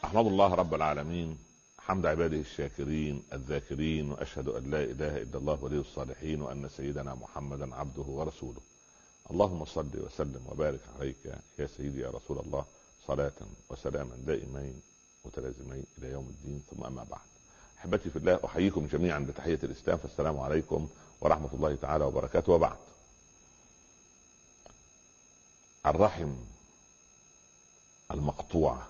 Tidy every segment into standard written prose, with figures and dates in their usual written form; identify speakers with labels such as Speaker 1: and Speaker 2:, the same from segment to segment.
Speaker 1: أحمد الله رب العالمين حمد عباده الشاكرين الذاكرين، وأشهد أن لا إله إلا الله ولي الصالحين، وأن سيدنا محمدا عبده ورسوله. اللهم صل وسلم وبارك عليك يا سيدي يا رسول الله، صلاة وسلاما دائمين متلازمين إلى يوم الدين. ثم أما بعد، أحبتي في الله، أحييكم جميعا بتحية الإسلام، فالسلام عليكم ورحمة الله تعالى وبركاته. وبعد، الرحم المقطوعة،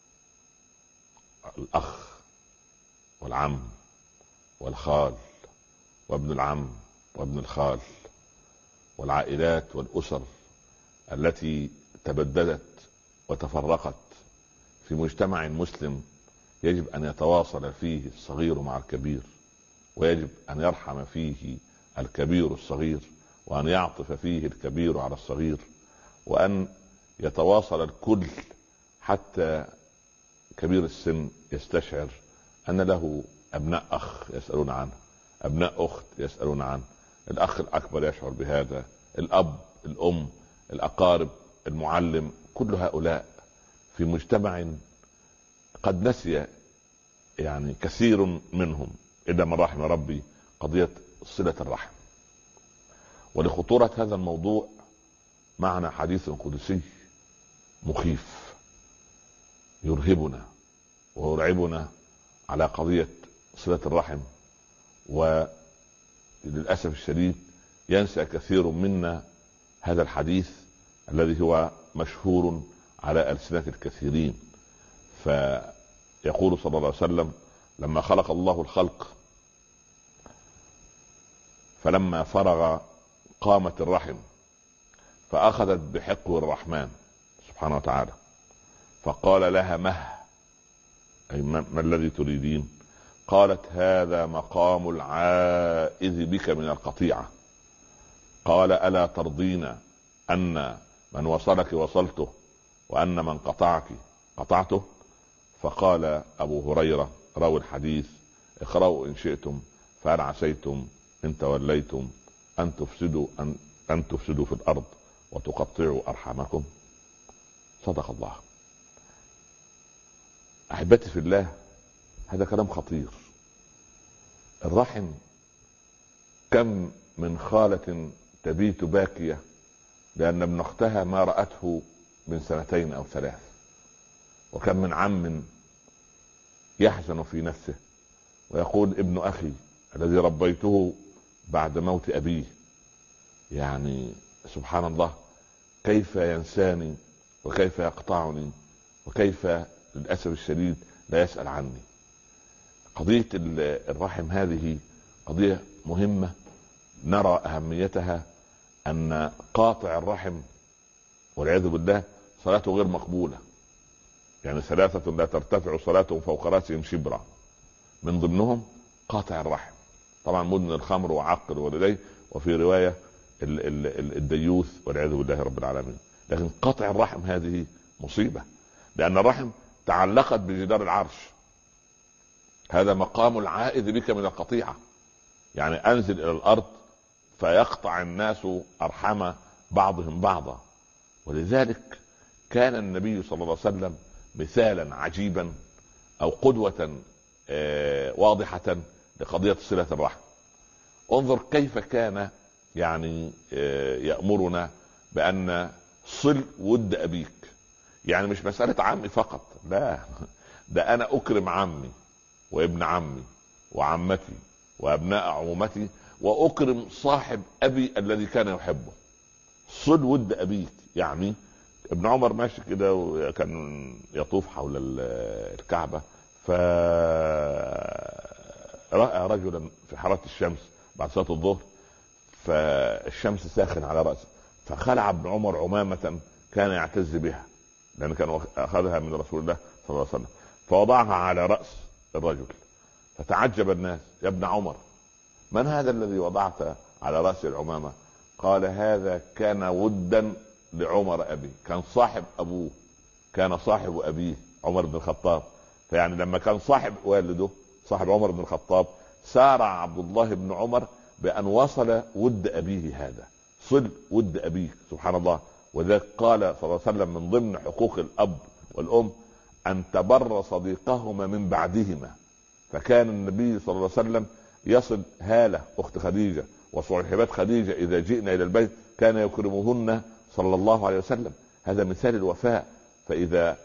Speaker 1: الأخ والعم والخال وابن العم وابن الخال، والعائلات والأسر التي تبددت وتفرقت في مجتمع مسلم، يجب أن يتواصل فيه الصغير مع الكبير، ويجب أن يرحم فيه الكبير الصغير، وأن يعطف فيه الكبير على الصغير، وأن يتواصل الكل حتى كبير السن يستشعر أن له أبناء أخ يسألون عنه، أبناء أخت يسألون عنه، الأخ الأكبر يشعر بهذا، الأب، الأم، الأقارب، المعلم، كل هؤلاء في مجتمع قد نسي يعني كثير منهم إلا من رحم ربي قضية صلة الرحم. ولخطورة هذا الموضوع معنا حديث قدسي مخيف يرهبنا ويرعبنا على قضية صلة الرحم، وللأسف الشديد ينسى كثير منا هذا الحديث الذي هو مشهور على ألسنة الكثيرين. فيقول صلى الله عليه وسلم: لما خلق الله الخلق فلما فرغ قامت الرحم فأخذت بحقو الرحمن سبحانه وتعالى، فقال لها: أي ما الذي تريدين؟ قالت: هذا مقام العائذ بك من القطيعة. قال: ألا ترضين أن من وصلك وصلته، وأن من قطعك قطعته؟ فقال أبو هريرة راوي الحديث: اقرأوا إن شئتم، فهل عسيتم إن توليتم أن تفسدوا في الأرض وتقطعوا أرحامكم. صدق الله. أحبتي في الله، هذا كلام خطير. الرحم، كم من خالة تبيت باكية لأن ابن أختها ما رأته من 2 أو 3، وكم من عم يحزن في نفسه ويقول: ابن أخي الذي ربيته بعد موت أبيه، يعني سبحان الله، كيف ينساني وكيف يقطعني وكيف للأسف الشديد لا يسأل عني. قضية الرحم هذه قضية مهمة نرى أهميتها، أن قاطع الرحم والعياذ بالله صلاته غير مقبولة. يعني 3 لا ترتفع صلاتهم فوق رأسهم شبرا، من ضمنهم قاطع الرحم، طبعا مدمن الخمر وعاقل والديه، وفي رواية الديوث والعياذ بالله رب العالمين. لكن قطع الرحم هذه مصيبة، لأن الرحم تعلقت بجدار العرش. هذا مقام العائذ بك من القطيعة، يعني أنزل إلى الأرض فيقطع الناس أرحام بعضهم بعضا. ولذلك كان النبي صلى الله عليه وسلم مثالا عجيبا أو قدوة واضحة لقضية صلة الرحم. انظر كيف كان يعني يأمرنا بأن صل ود أبيك. يعني مش مسألة عمي فقط، لا، ده أنا أكرم عمي وابن عمي وعمتي وأبناء عمومتي، وأكرم صاحب أبي الذي كان يحبه. صل ود أبيك، يعني ابن عمر ماشي كده وكان يطوف حول الكعبة، فرأى رجلا في حرارة الشمس بعد صلاة الظهر، فالشمس ساخن على رأسه، فخلع ابن عمر عمامة كان يعتز بها، لأنه كان أخذها من رسول الله صلى الله عليه وسلم، فوضعها على رأس الرجل. فتعجب الناس: يا ابن عمر، من هذا الذي وضعت على رأس العمامة؟ قال: هذا كان ودا لعمر أبي، كان صاحب أبوه، كان صاحب أبيه عمر بن الخطاب. فيعني لما كان صاحب والده صاحب عمر بن الخطاب، سارع عبد الله بن عمر بأن وصل ود أبيه هذا. صل ود أبيك، سبحان الله. وذلك قال صلى الله عليه وسلم من ضمن حقوق الأب والأم أن تبر صديقهما من بعدهما. فكان النبي صلى الله عليه وسلم يصل هالة أخت خديجة وصاحبات خديجة إذا جئنا إلى البيت كان يكرمهن صلى الله عليه وسلم. هذا مثال الوفاء. فإذا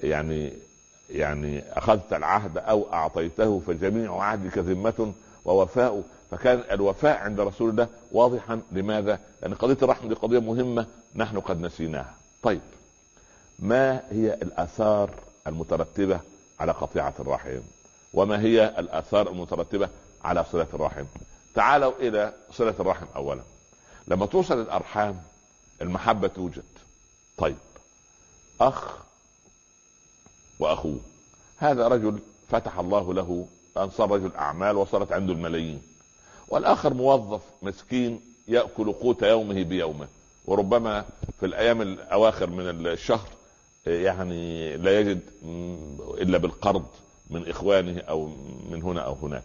Speaker 1: يعني أخذت العهد أو أعطيته فجميع عهدك ذمة ووفاء. فكان الوفاء عند رسول الله واضحا. لماذا؟ لأن قضية الرحم دي قضية مهمة نحن قد نسيناها. طيب، ما هي الآثار المترتبة على قطيعة الرحم؟ وما هي الآثار المترتبة على صلة الرحم؟ تعالوا إلى صلة الرحم. أولا، لما توصل الأرحام المحبة توجد. طيب، أخ وأخوه، هذا رجل فتح الله له أن صار رجل أعمال وصارت عنده الملايين، والآخر موظف مسكين يأكل قوت يومه بيومه، وربما في الأيام الأواخر من الشهر يعني لا يجد إلا بالقرض من إخوانه أو من هنا أو هناك.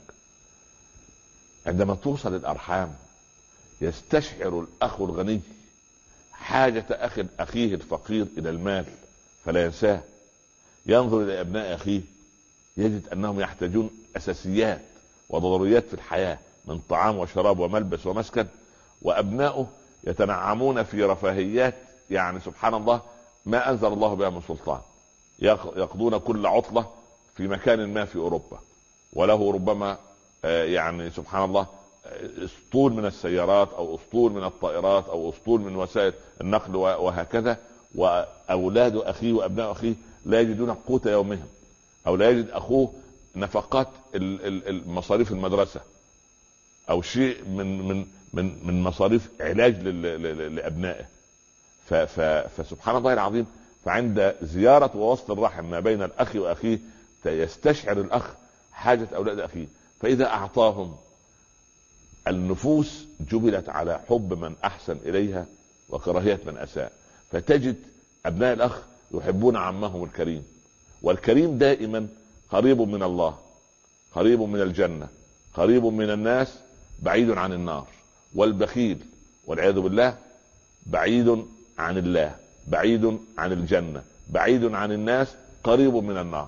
Speaker 1: عندما توصل الأرحام يستشعر الأخ الغني حاجة أخيه الفقير إلى المال فلا ينساه. ينظر إلى أبناء أخيه يجد أنهم يحتاجون أساسيات وضروريات في الحياة من طعام وشراب وملبس ومسكن، وأبناؤه يتنعمون في رفاهيات يعني سبحان الله ما أنزل الله بها من سلطان. يقضون كل عطلة في مكان ما في أوروبا، وله ربما يعني سبحان الله اسطول من السيارات أو اسطول من الطائرات أو اسطول من وسائل النقل وهكذا. وأولاد أخيه وأبناء أخيه لا يجدون قوت يومهم، أو لا يجد أخوه نفقات مصاريف المدرسة أو شيء من مصاريف علاج لأبنائه. فسبحان الله العظيم. فعند زيارة ووصل الرحم ما بين الأخ وأخيه يستشعر الأخ حاجة أولاد أخيه، فإذا أعطاهم النفوس جبلت على حب من أحسن إليها وكراهية من أساء. فتجد أبناء الأخ يحبون عمهم الكريم، والكريم دائما قريب من الله، قريب من الجنة، قريب من الناس، بعيد عن النار. والبخيل والعياذ بالله بعيد عن الله، بعيد عن الجنة، بعيد عن الناس، قريب من النار.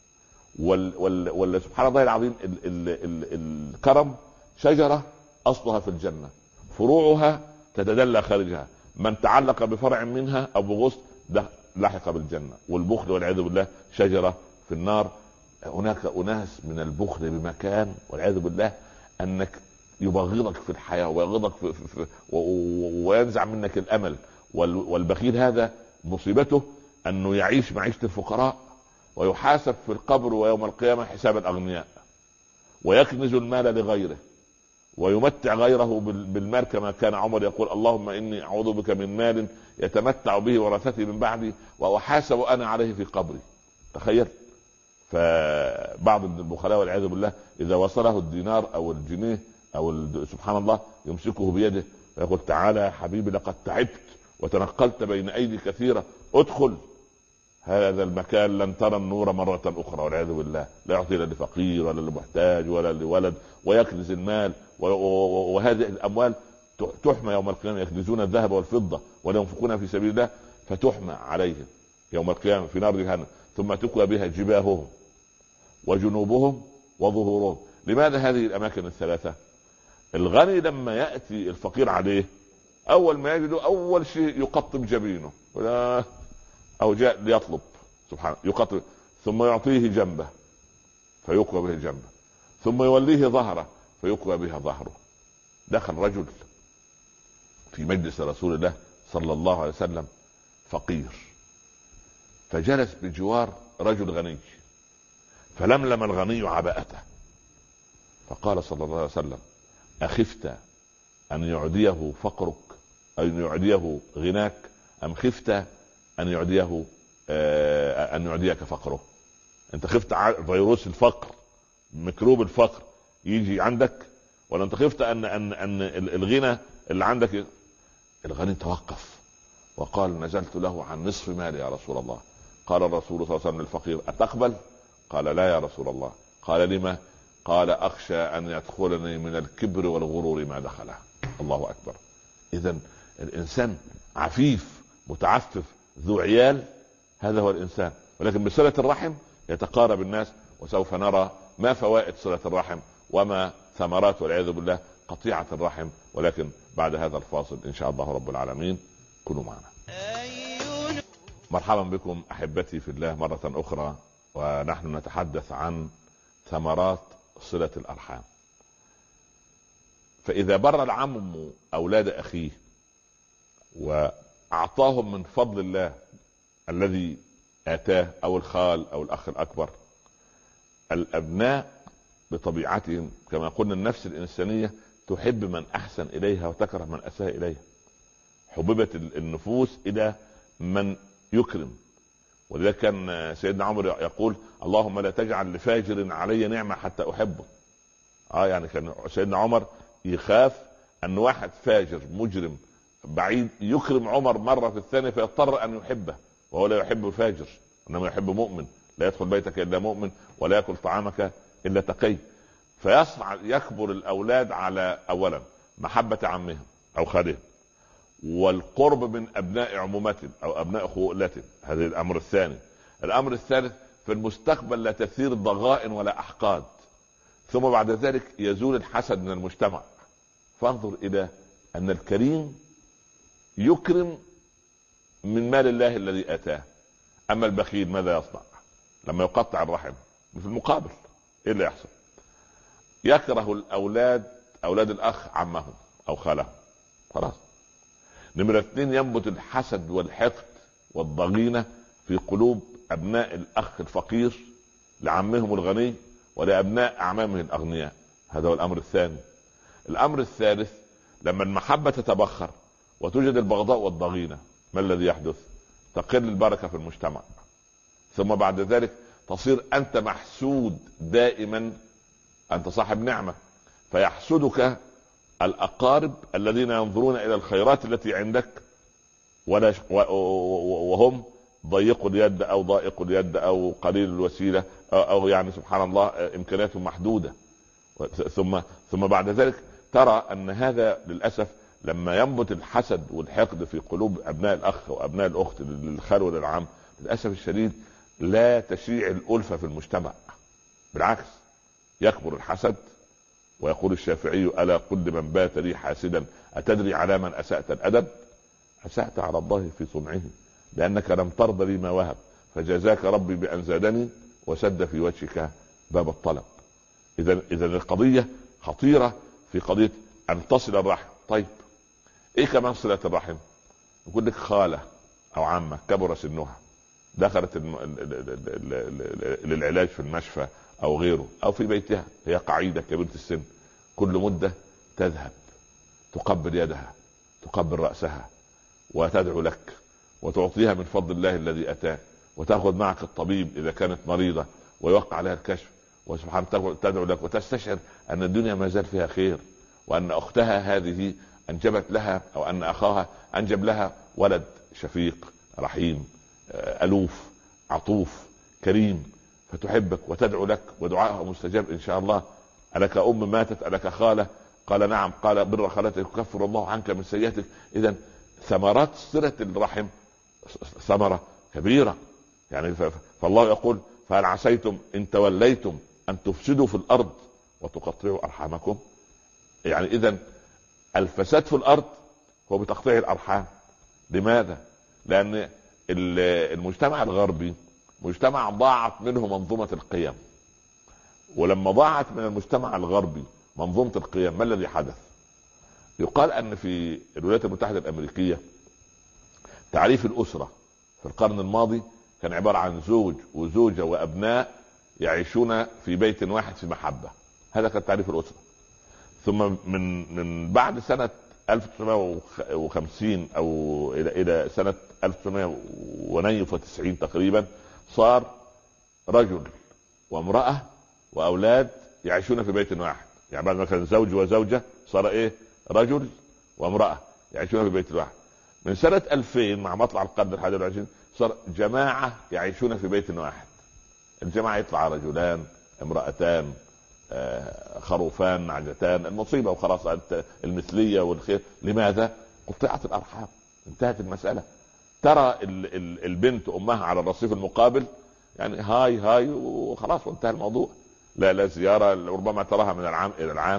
Speaker 1: سبحان الله العظيم. الكرم شجرة أصلها في الجنة، فروعها تتدلى خارجها، من تعلق بفرع منها أو بغصن ده لحق بالجنة. والبخل والعياذ بالله شجرة في النار. هناك أناس من البخل بمكان والعياذ بالله أنك يبغضك في الحياة ويبغضك وينزع منك الأمل. والبخيل هذا مصيبته أنه يعيش معيشة الفقراء ويحاسب في القبر ويوم القيامة حساب الأغنياء، ويكنز المال لغيره ويمتع غيره بالمال، كما كان عمر يقول اللهم إني أعوذ بك من مال يتمتع به ورثتي من بعدي وأحاسب أنا عليه في قبري. تخيل. فبعض البخلاء والعياذ بالله إذا وصله الدينار أو الجنيه أو سبحان الله يمسكه بيده ويقول تعالى يا حبيبي لقد تعبت وتنقلت بين أيدي كثيرة، ادخل هذا المكان لن ترى النور مرة أخرى والعياذ بالله. لا يعطي لا لفقير ولا لمحتاج ولا لولد، ويكنز المال. وهذه الأموال تحمى يوم القيامة. يكنزون الذهب والفضة ولا ينفقونها في سبيل الله فتحمى عليهم يوم القيامة في نار جهنم، ثم تكوى بها جباههم وجنوبهم وظهورهم. لماذا هذه الأماكن الثلاثة؟ الغني لما يأتي الفقير عليه أول ما يجده أول شيء يقطب جبينه أو جاء ليطلب سبحانه يقطب، ثم يعطيه جنبه فيقوى به جنبه، ثم يوليه ظهره فيقوى بها ظهره. دخل رجل في مجلس رسول الله صلى الله عليه وسلم فقير، فجلس بجوار رجل غني، فلملم الغني عباءته فقال صلى الله عليه وسلم أخفت أن يعديه فقرك أن يعديه غناك أم خفت أن يعديك فقره؟ أنت خفت فيروس الفقر ميكروب الفقر يجي عندك، ولا أنت خفت أن الغنى اللي عندك؟ الغني توقف وقال نزلت له عن نصف مالي يا رسول الله. قال الرسول صلى الله عليه وسلم للفقير أتقبل؟ قال لا يا رسول الله. قال لما؟ قال أخشى أن يدخلني من الكبر والغرور ما دخله. الله أكبر. إذن الإنسان عفيف متعفف ذو عيال هذا هو الإنسان. ولكن بصلة الرحم يتقارب الناس، وسوف نرى ما فوائد صلة الرحم وما ثمرات والعياذ بالله قطيعة الرحم. ولكن بعد هذا الفاصل إن شاء الله رب العالمين كونوا معنا. مرحبا بكم أحبتي في الله مرة أخرى، ونحن نتحدث عن ثمرات صلة الأرحام. فإذا بر العم أولاد أخيه وأعطاهم من فضل الله الذي آتاه، أو الخال أو الأخ الأكبر، الأبناء بطبيعتهم كما قلنا النفس الإنسانية تحب من أحسن إليها وتكره من أساء إليها. حببت النفوس إلى من يكرم، ولذلك كان سيدنا عمر يقول اللهم لا تجعل لفاجر علي نعمة حتى أحبه. يعني كان سيدنا عمر يخاف أن واحد فاجر مجرم بعيد يكرم عمر مرة في الثانية فيضطر أن يحبه، وهو لا يحب الفاجر إنما يحب مؤمن. لا يدخل بيتك إلا مؤمن ولا يأكل طعامك إلا تقي. فيصعد يكبر الأولاد على أولا محبة عمهم أو خالهم، والقرب من أبناء عمومتهم أو أبناء خولتهم، هذا الأمر الثاني. الأمر الثالث في المستقبل لا تثير ضغائن ولا أحقاد. ثم بعد ذلك يزول الحسد من المجتمع. فانظر إلى أن الكريم يكرم من مال الله الذي آتاه. أما البخيل ماذا يصنع؟ لما يقطع الرحم في المقابل إيه اللي يحصل؟ يكره الأولاد أولاد الأخ عمهم أو خالهم، خلاص. نمرة 2 ينبت الحسد والحقد والضغينة في قلوب أبناء الأخ الفقير لعمهم الغني ولأبناء أعمامه الأغنياء. هذا هو الأمر الثاني. الأمر الثالث لما المحبة تتبخر وتوجد البغضاء والضغينة، ما الذي يحدث؟ تقل البركة في المجتمع. ثم بعد ذلك تصير أنت محسود دائما، أنت صاحب نعمة فيحسدك الأقارب الذين ينظرون إلى الخيرات التي عندك وهم ضيق اليد أو ضائق اليد أو قليل الوسيلة أو يعني سبحان الله إمكانياتهم محدودة. ثم بعد ذلك ترى أن هذا للأسف لما ينبت الحسد والحقد في قلوب أبناء الأخ وأبناء الأخت للخال وللعم، للأسف الشديد لا تشيع الألفة في المجتمع، بالعكس يكبر الحسد. ويقول الشافعي ألا كل من بات لي حاسدا أتدري على من أسأت الأدب؟ أسأت على الله في صنعه لأنك لم ترضى لي ما وهب، فجزاك ربي بأن زادني وسد في وجهك باب الطلب. إذا القضية خطيرة في قضية أن تصل الرحم. طيب إيه كمان صلة الرحم؟ يقول لك خالة أو عمة كبر سنها دخلت للعلاج في المشفى أو غيره أو في بيتها، هي قاعدة كبيرة السن، كل مدة تذهب تقبل يدها تقبل رأسها وتدعو لك وتعطيها من فضل الله الذي أتاك، وتأخذ معك الطبيب إذا كانت مريضة ويوقع عليها الكشف، وسبحان تدعو لك وتستشعر أن الدنيا ما زال فيها خير، وأن أختها هذه أنجبت لها أو أن أخاها أنجب لها ولد شفيق رحيم ألوف عطوف كريم، فتحبك وتدعو لك ودعائها مستجاب إن شاء الله. ألك أم ماتت ألك خالة؟ قال نعم. قال بر خالتك يكفر الله عنك من سيئتك. إذن ثمرات صلة الرحم ثمرة كبيرة يعني. فالله يقول فهل عسيتم إن توليتم أن تفسدوا في الأرض وتقطعوا أرحامكم. يعني إذن الفساد في الأرض هو بتقطيع الأرحام. لماذا؟ لأن المجتمع الغربي مجتمع ضاعت منه منظومة القيم، ولما ضاعت من المجتمع الغربي منظومة القيم ما الذي حدث؟ يقال أن في الولايات المتحدة الأمريكية تعريف الأسرة في القرن الماضي كان عبارة عن زوج وزوجة وأبناء يعيشون في بيت واحد في محبة. هذا كان تعريف الأسرة. ثم من بعد سنة 1950 أو إلى سنة 1990 تقريبا صار رجل وامرأة وأولاد يعيشون في بيت واحد. يعني بعد ما كان زوج وزوجة صار إيه؟ رجل وامرأة يعيشون في بيت واحد. من سنة 2000 مع مطلع القرن الحادي والعشرين صار جماعة يعيشون في بيت واحد. الجماعة يطلع رجلان امرأتان خروفان نعجتان، المصيبة وخلاص المثلية والخير. لماذا؟ قطعت الأرحام، انتهت المسألة. ترى البنت أمها على الرصيف المقابل يعني هاي هاي وخلاص وانتهى الموضوع. لا لا زياره ربما تراها من العام الى العام.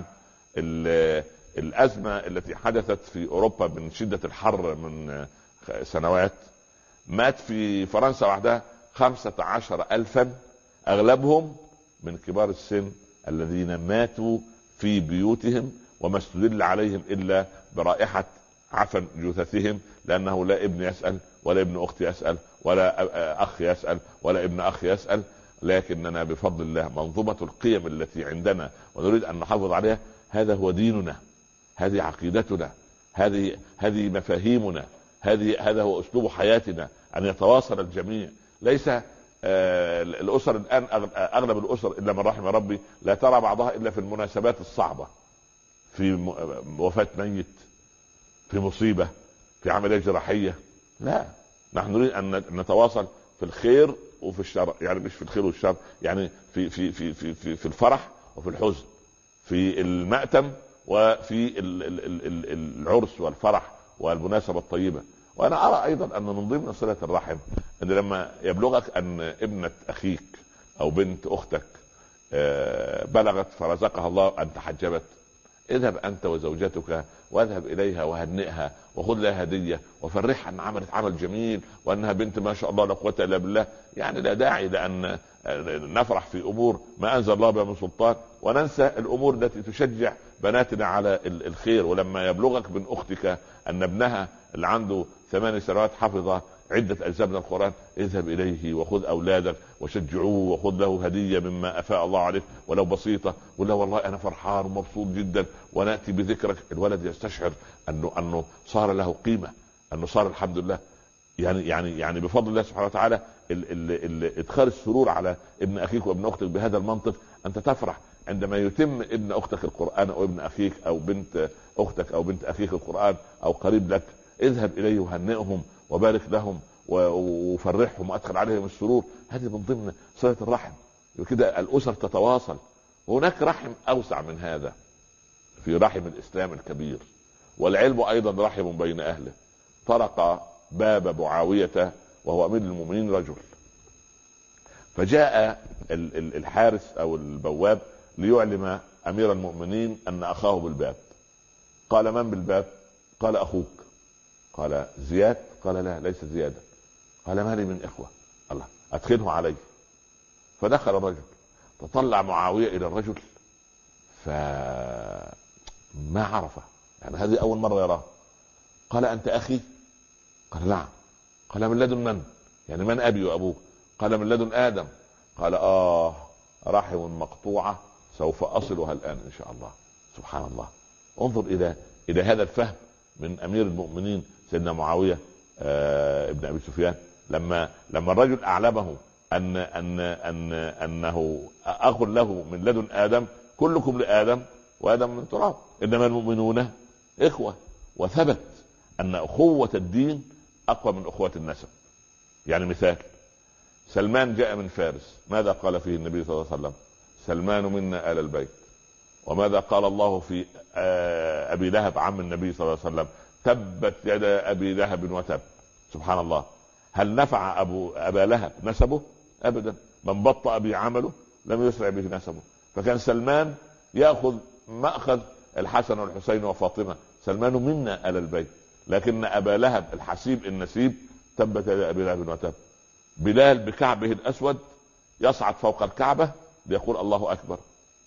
Speaker 1: الازمه التي حدثت في اوروبا من شده الحر من سنوات، مات في فرنسا وحدها 15,000 اغلبهم من كبار السن الذين ماتوا في بيوتهم، وما استدل عليهم الا برائحة عفن جثثهم، لانه لا ابن يسأل ولا ابن اخت يسأل ولا اخ يسأل ولا ابن اخ يسأل. لكننا بفضل الله منظومة القيم التي عندنا ونريد ان نحافظ عليها، هذا هو ديننا، هذه عقيدتنا، هذه مفاهيمنا، هذا هو اسلوب حياتنا، ان يتواصل الجميع. ليس الاسر الان اغلب الاسر الا من رحم ربي لا ترى بعضها الا في المناسبات الصعبة، في وفاة ميت، في مصيبة، في عملية جراحية. لا، نحن نريد ان نتواصل في الخير وفي الشر، يعني مش في الخير والشر، يعني في الفرح وفي الحزن، في المأتم وفي العرس والفرح والمناسبة الطيبة. وانا ارى ايضا ان من ضمن صلة الرحم ان لما يبلغك ان ابنة اخيك او بنت اختك بلغت فرزقها الله ان تحجبت، اذهب انت وزوجتك واذهب اليها وهنئها وخذ لها هديه وفرحها ان عملت عمل جميل وانها بنت ما شاء الله لا قوه الا بالله. يعني لا داعي لان نفرح في امور ما انزل الله بها من سلطان وننسى الامور التي تشجع بناتنا على الخير. ولما يبلغك من اختك ان ابنها اللي عنده 8 سنوات حفظ عدة أجزاء من القرآن، اذهب إليه وخذ أولادك وشجعوه وخذ له هدية مما أفاء الله عليه ولو بسيطة، ولا والله أنا فرحان ومبسوط جدا ونأتي بذكرك. الولد يستشعر أنه صار له قيمة، أنه صار الحمد لله. يعني بفضل الله سبحانه وتعالى ادخال السرور على ابن أخيك وابن أختك بهذا المنطق. أنت تفرح عندما يتم ابن أختك القرآن أو ابن أخيك أو بنت أختك أو بنت أخيك القرآن أو قريب لك، اذهب إليه وهنئهم وبارك لهم وفرحهم وادخل عليهم السرور. هذه من ضمن صلة الرحم، وكده الاسر تتواصل. وهناك رحم اوسع من هذا، في رحم الاسلام الكبير، والعلم ايضا رحم بين اهله. طرق باب معاوية وهو امير المؤمنين رجل، فجاء الحارس او البواب ليعلم امير المؤمنين ان اخاه بالباب. قال من بالباب؟ قال اخوك. قال زياد؟ قال لا ليس زيادا. قال ما لي من اخوة؟ الله، ادخله علي. فدخل الرجل، تطلع معاوية الى الرجل فما عرفه، يعني هذه اول مرة يراه. قال انت اخي؟ قال نعم. قال من لدن من؟ يعني من ابي وابوك؟ قال من لدن ادم. قال رحم مقطوعة سوف اصلها الان ان شاء الله. سبحان الله، انظر الى هذا الفهم من امير المؤمنين سيدنا معاوية ابن ابي سفيان، لما الرجل اعلمه انه اخ له من لدن ادم. كلكم لادم وادم من تراب، انما المؤمنون اخوة. وثبت ان اخوة الدين اقوى من اخوة النسب. يعني مثال، سلمان جاء من فارس، ماذا قال فيه النبي صلى الله عليه وسلم؟ سلمان منا آل البيت. وماذا قال الله في ابي لهب عم النبي صلى الله عليه وسلم؟ تبت يدا ابي لهب وتب. سبحان الله، هل نفع ابا لهب نسبه؟ ابدا. من بطأ به عمله لم يسرع به نسبه. فكان سلمان ياخذ ماخذ الحسن والحسين وفاطمه، سلمان منا آل البيت. لكن ابا لهب الحسيب النسيب تبت يدا ابي لهب وتب. بلال بكعبه الاسود يصعد فوق الكعبه ليقول الله اكبر،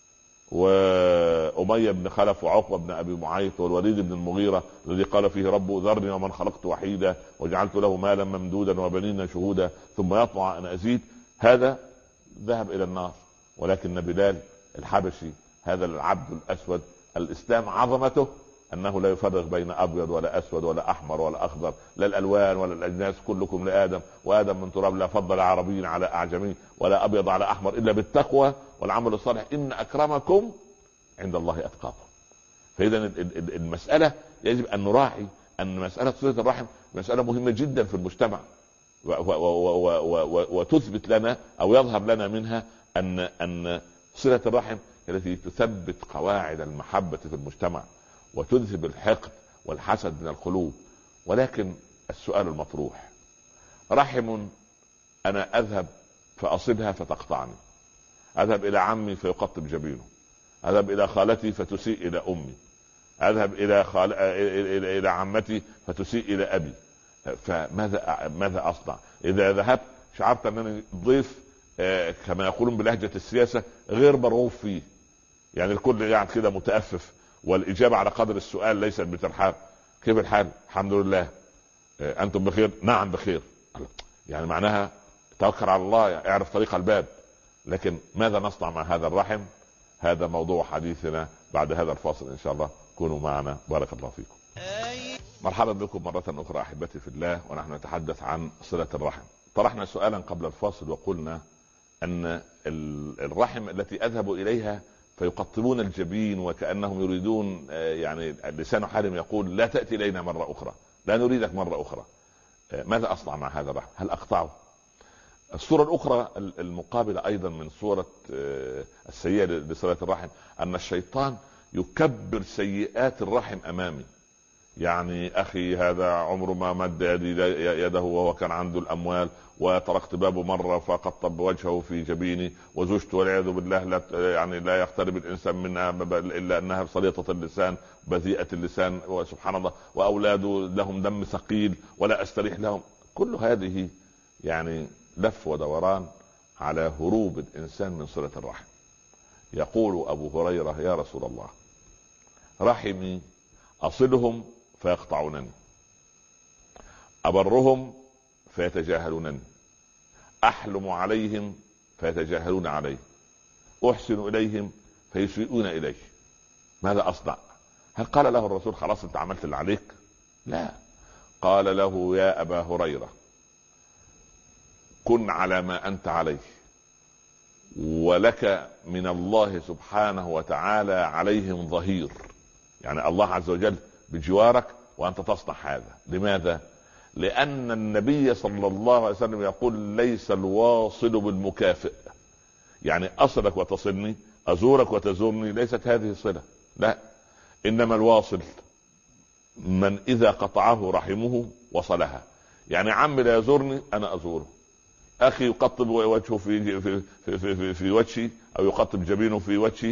Speaker 1: وأمية بن خلف وعقبة بن أبي معيط والوليد بن المغيرة الذي قال فيه ربه ذرني ومن خلقت وحيدا وجعلت له مالا ممدودا وبنين شهودا ثم يطمع أن أزيد، هذا ذهب إلى النار. ولكن بلال الحبشي هذا العبد الأسود، الإسلام عظمته أنه لا يفرق بين أبيض ولا أسود ولا أحمر ولا أخضر، لا الألوان ولا الأجناس، كلكم لآدم وآدم من تراب. لا فضل عربي على أعجمي ولا أبيض على أحمر إلا بالتقوى والعمل الصالح، إن أكرمكم عند الله أتقاكم. فإذا المسألة يجب أن نراعي أن مسألة صلة الرحم مسألة مهمة جدا في المجتمع، وتثبت لنا أو يظهر لنا منها أن صلة الرحم التي تثبت قواعد المحبة في المجتمع وتذهب الحقد والحسد من القلوب. ولكن السؤال المطروح، رحم أنا أذهب فأصلها فتقطعني، أذهب إلى عمي فيقطب جبينه، أذهب إلى خالتي فتسيء إلى أمي، أذهب إلى عمتي فتسيء إلى أبي. فماذا أصنع؟ إذا ذهبت شعرت أنني ضيف كما يقولون بلهجة السياسة غير مرغوب فيه، يعني الكل قاعد كده متأفف، والإجابة على قدر السؤال ليست بترحاب. كيف الحال؟ الحمد لله. أنتم بخير؟ نعم بخير. يعني معناها توكل على الله، يعني اعرف طريق الباب. لكن ماذا نصنع مع هذا الرحم؟ هذا موضوع حديثنا بعد هذا الفاصل إن شاء الله. كونوا معنا، بارك الله فيكم. مرحبا بكم مرة أخرى أحبتي في الله، ونحن نتحدث عن صلة الرحم. طرحنا سؤالا قبل الفاصل وقلنا أن الرحم التي أذهب إليها فيقطبون الجبين وكأنهم يريدون، يعني لسان حالهم يقول لا تأتي إلينا مرة أخرى، لا نريدك مرة أخرى. ماذا أصنع مع هذا الرحم؟ هل أقطعه؟ الصورة الأخرى المقابلة أيضا من صورة السيئة لصلة الرحم أن الشيطان يكبر سيئات الرحم أمامي. يعني أخي هذا عمره ما مد يده وهو كان عنده الأموال، وطرقت بابه مرة فقطب وجهه في جبيني، وزوجته والعياذ بالله لا يقترب الإنسان منها إلا أنها سليطة اللسان بذيئة اللسان، وسبحان الله، وأولاده لهم دم ثقيل ولا أستريح لهم. كل هذه يعني لف ودوران على هروب الإنسان من صلة الرحم. يقول أبو هريرة: يا رسول الله، رحمي أصلهم فيقطعونني، أبرهم فيتجاهلونني، أحلم عليهم فيتجاهلون علي، أحسن إليهم فيسيئون إلي، ماذا أصنع؟ هل قال له الرسول خلاص أنت عملت اللي عليك؟ لا، قال له: يا أبا هريرة، كن على ما أنت عليه، ولك من الله سبحانه وتعالى عليهم ظهير. يعني الله عز وجل بجوارك وأنت تصنع هذا. لماذا؟ لأن النبي صلى الله عليه وسلم يقول: ليس الواصل بالمكافئ. يعني أصلك وتصلني، أزورك وتزورني، ليست هذه صلة، لا، إنما الواصل من إذا قطعه رحمه وصلها. يعني عمي لا يزورني أنا أزوره، أخي يقطب وجهه في وجهي أو يقطب جبينه في وجهي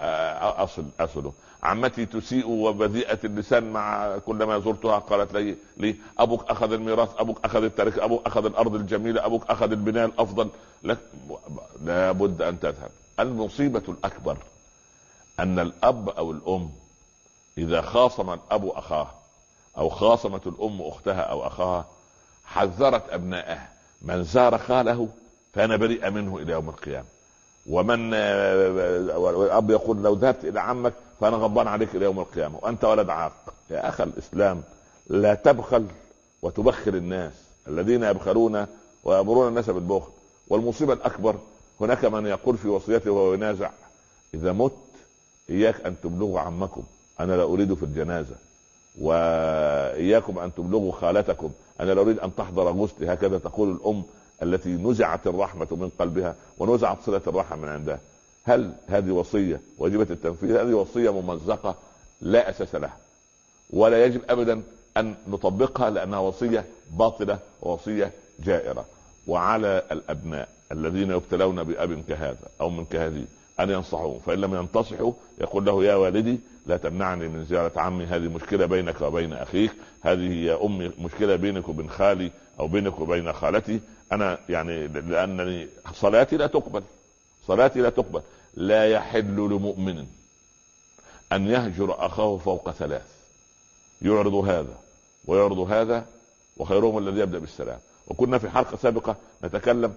Speaker 1: أصله. عمتي تسيء وبذيئة اللسان مع كلما زرتها قالت لي أبوك أخذ الميراث، أبوك أخذ التركة، أبوك أخذ الأرض الجميلة، أبوك أخذ البناء الأفضل لك، لا بد أن تذهب. المصيبة الأكبر أن الأب أو الأم إذا خاصم الأب أخاه أو خاصمت الأم أختها أو أخاها حذرت أبنائها: من زار خاله فأنا بريء منه إلى يوم القيامة. ومن الأب يقول: لو ذهبت إلى عمك فأنا غضبان عليك إلى يوم القيامة وأنت ولد عاق. يا أخي الإسلام لا تبخل وتبخل الناس، الذين يبخلون ويأمرون الناس بالبخل. والمصيبة الأكبر هناك من يقول في وصيته وهو ينازع: إذا مت إياك أن تبلغوا عمكم، أنا لا أريد في الجنازة، وإياكم أن تبلغوا خالتكم، أنا لا أريد أن تحضر غسلي. هكذا تقول الأم التي نزعت الرحمة من قلبها ونزعت صلة الرحم من عندها. هل هذه وصية واجبة التنفيذ؟ هذه وصية ممزقة لا أساس لها، ولا يجب أبدا أن نطبقها، لأنها وصية باطلة ووصية جائرة. وعلى الأبناء الذين يبتلون بأب كهذا أو من كهذه أن ينصحوه، فإن لم ينتصحوا يقول له: يا والدي لا تمنعني من زيارة عمي، هذه مشكلة بينك وبين أخيك، هذه يا أمي مشكلة بينك وبين خالي أو بينك وبين خالتي، أنا يعني لأنني صلاتي لا تقبل، صلاتي لا تقبل. لا يحل لمؤمن أن يهجر أخاه فوق 3، يعرض هذا ويعرض هذا، وخيرهم الذي يبدأ بالسلام. وكنا في حلقة سابقة نتكلم: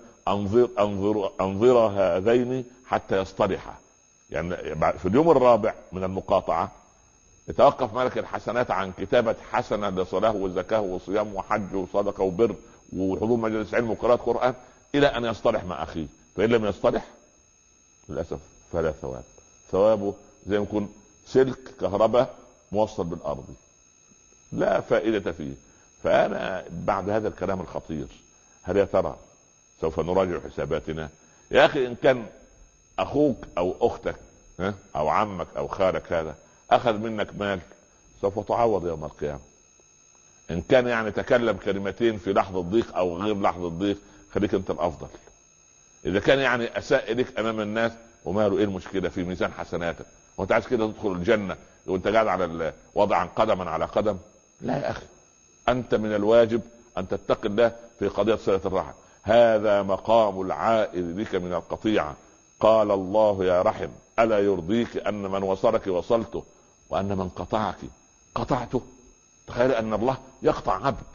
Speaker 1: أنظر هذين حتى يصطلحا. يعني في اليوم الرابع من المقاطعة يتوقف ملك الحسنات عن كتابة حسنة لصلاة وزكاة وصيام وحج وصدقة وبر وحضور مجلس علم وقراءة قرآن، إلى أن يصطلح مع أخيه. فإن لم يصطلح للأسف فلا ثواب، ثوابه زي ما يكون سلك كهرباء موصل بالأرض، لا فائدة فيه. فأنا بعد هذا الكلام الخطير، هل يا ترى سوف نراجع حساباتنا؟ يا أخي إن كان أخوك أو أختك أو عمك أو خالك هذا أخذ منك مال سوف تعوض يوم القيامة. إن كان يعني تكلم كلمتين في لحظة ضيق أو غير لحظة ضيق، خليك أنت الأفضل. اذا كان يعني اساء اليك امام الناس وماله، ايه المشكله؟ في ميزان حسناتك. وانت عايز كده تدخل الجنه وانت قاعد على وضعا قدما على قدم؟ لا يا اخي، انت من الواجب ان تتقي الله في قضيه صله الرحم. هذا مقام العائد بك من القطيعه. قال الله يا رحم الا يرضيك ان من وصلك وصلته وان من قطعك قطعته. تخيل ان الله يقطع عبد.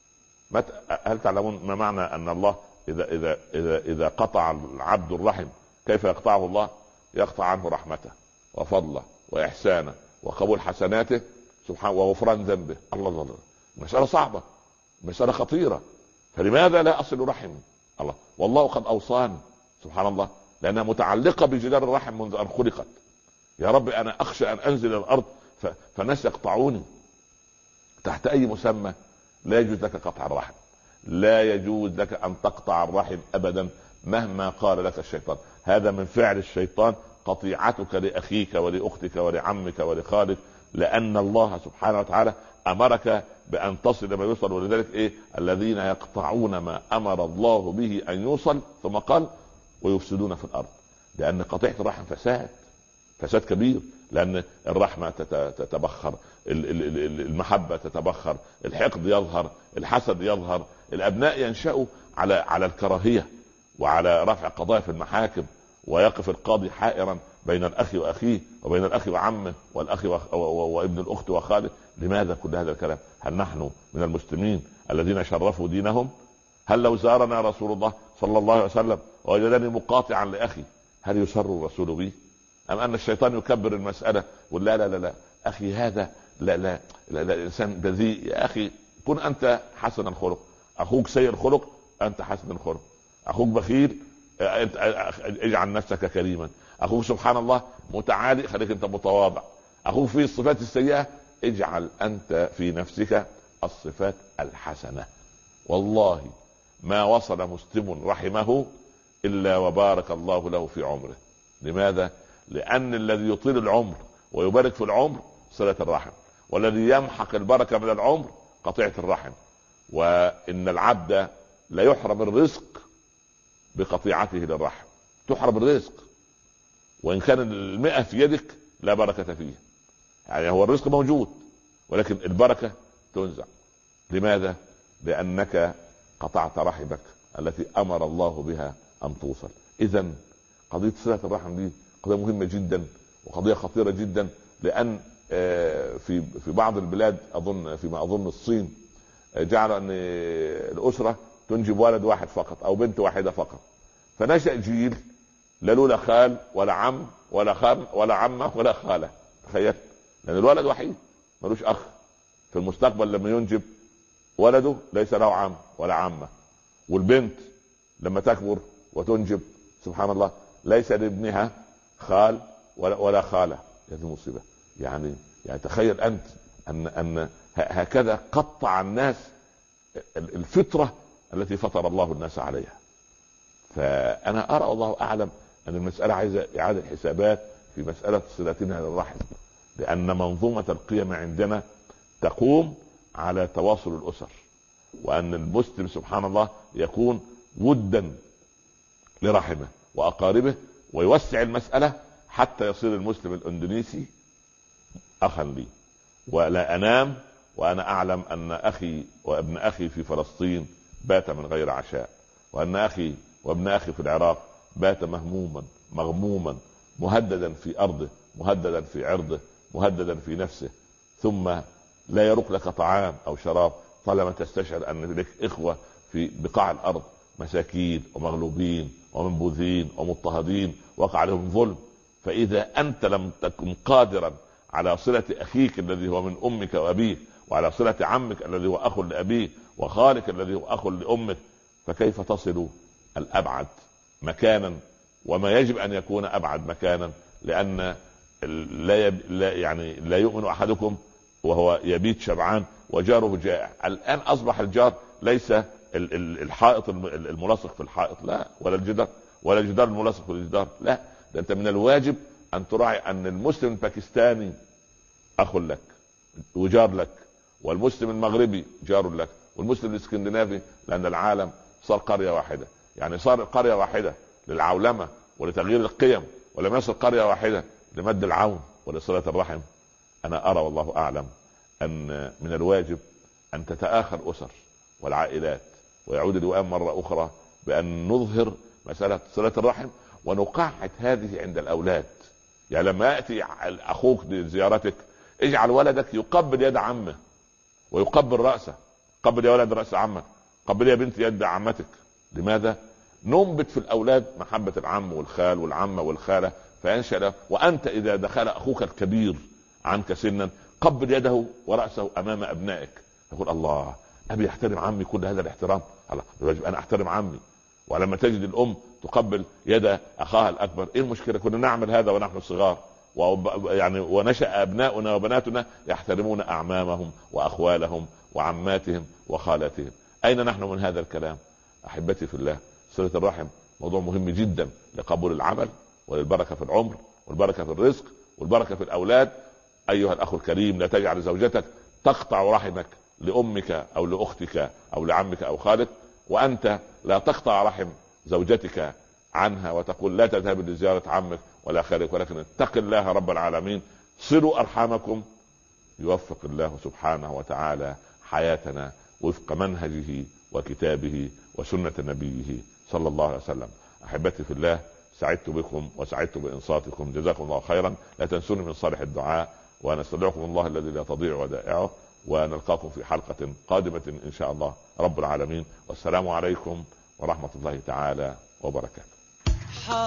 Speaker 1: هل تعلمون ما معنى ان الله اذا قطع العبد الرحم كيف يقطعه الله؟ يقطع عنه رحمته وفضله واحسانه وقبول حسناته سبحانه وغفران ذنبه. الله الله الله، مسألة صعبة، مسألة خطيرة. فلماذا لا أصل رحمي؟ الله والله قد أوصاني سبحان الله، لأنها متعلقة بجدار الرحم منذ أن خلقت. يا رب أنا أخشى أن أنزل الأرض فناس يقطعوني تحت أي مسمى. لا يجوز لك قطع الرحم، لا يجوز لك أن تقطع الرحم أبدا مهما قال لك الشيطان. هذا من فعل الشيطان، قطيعتك لأخيك ولأختك ولعمك ولخالك، لأن الله سبحانه وتعالى أمرك بأن تصل ما يوصل. ولذلك إيه؟ الذين يقطعون ما أمر الله به أن يوصل، ثم قال ويفسدون في الأرض. لأن قطيعة الرحم فساد كبير، لأن الرحمة تتبخر، المحبة تتبخر، الحقد يظهر، الحسد يظهر، الأبناء ينشأوا على الكراهية وعلى رفع قضايا في المحاكم، ويقف القاضي حائرا بين الأخ وأخيه وبين الأخ وعمه والأخ وابن الأخت وخاله. لماذا كل هذا الكلام؟ هل نحن من المسلمين الذين شرفوا دينهم؟ هل لو زارنا رسول الله صلى الله عليه وسلم ووجدني مقاطعا لأخي هل يسر الرسول بي؟ أم أن الشيطان يكبر المسألة ولا لا لا لا أخي هذا لا لا لا, لا إنسان بذيء. يا أخي كن أنت حسن الخلق، أخوك سيء الخلق أنت حسن الخلق. أخوك بخيل اجعل نفسك كريما. أخوك سبحان الله متعالي خليك أنت متواضع. أخوك فيه الصفات السيئة اجعل أنت في نفسك الصفات الحسنة. والله ما وصل مسلم رحمه إلا وبارك الله له في عمره. لماذا؟ لأن الذي يطيل العمر ويبارك في العمر صلة الرحم، والذي يمحق البركة من العمر قطيعة الرحم. وإن العبد لا يحرم الرزق بقطيعته للرحم، تحرم الرزق وإن كان 100 في يدك لا بركة فيه. يعني هو الرزق موجود ولكن البركة تنزع. لماذا؟ لأنك قطعت رحمك التي أمر الله بها أن توصل. إذن قضية صلة الرحم دي قضية مهمة جدا وقضية خطيرة جدا، لأن في بعض البلاد فيما أظن الصين جعلوا أن الأسرة تنجب ولد واحد فقط أو بنت واحدة فقط، فنشأ جيل لا له لا خال ولا عم ولا خال ولا عمة ولا خالة. تخيل، لأن الولد وحيد ملوش أخ. في المستقبل لما ينجب ولده ليس له عم ولا عمة، والبنت لما تكبر وتنجب سبحان الله ليس لابنها خال ولا خالة. هذه مصيبة. يعني تخيل أنت أن هكذا قطع الناس الفطرة التي فطر الله الناس عليها. فأنا أرى الله أعلم أن المسألة عايزة إعادة حسابات في مسألة صلتنا للرحم، لأن منظومة القيم عندنا تقوم على تواصل الأسر، وأن المسلم سبحان الله يكون ودا لرحمه وأقاربه، ويوسع المسألة حتى يصير المسلم الإندونيسي أخا لي، ولا أنام وأنا أعلم أن أخي وابن أخي في فلسطين بات من غير عشاء، وأن أخي وابن أخي في العراق بات مهموما مغموما مهددا في أرضه، مهددا في عرضه، مهددا في نفسه، ثم لا يرق لك طعام أو شراب طالما تستشعر أن لك إخوة في بقاع الأرض مساكين ومغلوبين ومنبوذين ومضطهدين وقع عليهم ظلم. فإذا أنت لم تكن قادرا على صلة أخيك الذي هو من أمك وأبيك، وعلى صلة عمك الذي هو أخ لأبيك، وخالك الذي هو أخ لأمك، فكيف تصل الأبعد مكانا وما يجب أن يكون أبعد مكانا؟ لأن لا يؤمن أحدكم وهو يبيت شبعان وجاره جائع. الآن أصبح الجار ليس الحائط الملصق في الحائط، لا، ولا الجدار الملصق في الجدار، لا. ده أنت من الواجب أن تراعي أن المسلم الباكستاني أخ لك وجار لك، والمسلم المغربي جار لك، والمسلم الاسكندنافي، لأن العالم صار قرية واحدة. يعني صار قرية واحدة للعولمه ولتغيير القيم، ولم يصل قريه واحده لمد العون ولصله الرحم. انا ارى والله اعلم ان من الواجب ان تتآخى الاسر والعائلات، ويعود الوئام مره اخرى بان نظهر مساله صله الرحم ونقعد هذه عند الاولاد. يعني لما ياتي اخوك لزيارتك اجعل ولدك يقبل يد عمه ويقبل راسه. قبل يا ولد راس عمك، قبل يا بنت يد عمتك. لماذا؟ ننبت في الاولاد محبه العم والخال والعمه والخاله فينشأ له. وانت اذا دخل اخوك الكبير عنك سنا قبل يده وراسه امام ابنائك، يقول الله ابي يحترم عمي كل هذا الاحترام، الله يجب ان احترم عمي. ولما تجد الام تقبل يد اخاها الاكبر، ايه المشكله؟ كنا نعمل هذا ونحن صغار، يعني ونشأ ابناؤنا وبناتنا يحترمون اعمامهم واخوالهم وعماتهم وخالاتهم. اين نحن من هذا الكلام؟ احبتي في الله، صلة الرحم موضوع مهم جدا لقبول العمل وللبركة في العمر والبركة في الرزق والبركة في الاولاد. ايها الاخ الكريم، لا تجعل زوجتك تقطع رحمك لامك او لاختك او لعمك او خالك، وانت لا تقطع رحم زوجتك عنها وتقول لا تذهب لزيارة عمك ولا خالك، ولكن اتق الله رب العالمين، صلوا ارحامكم. يوفق الله سبحانه وتعالى حياتنا وفق منهجه وكتابه وسنة نبيه صلى الله عليه وسلم. احبتي في الله، سعدت بكم وسعدت بانصاتكم، جزاكم الله خيرا. لا تنسوني من صالح الدعاء، ونستودعكم الله الذي لا تضيع ودائعه، ونلقاكم في حلقة قادمة ان شاء الله رب العالمين. والسلام عليكم ورحمة الله تعالى وبركاته.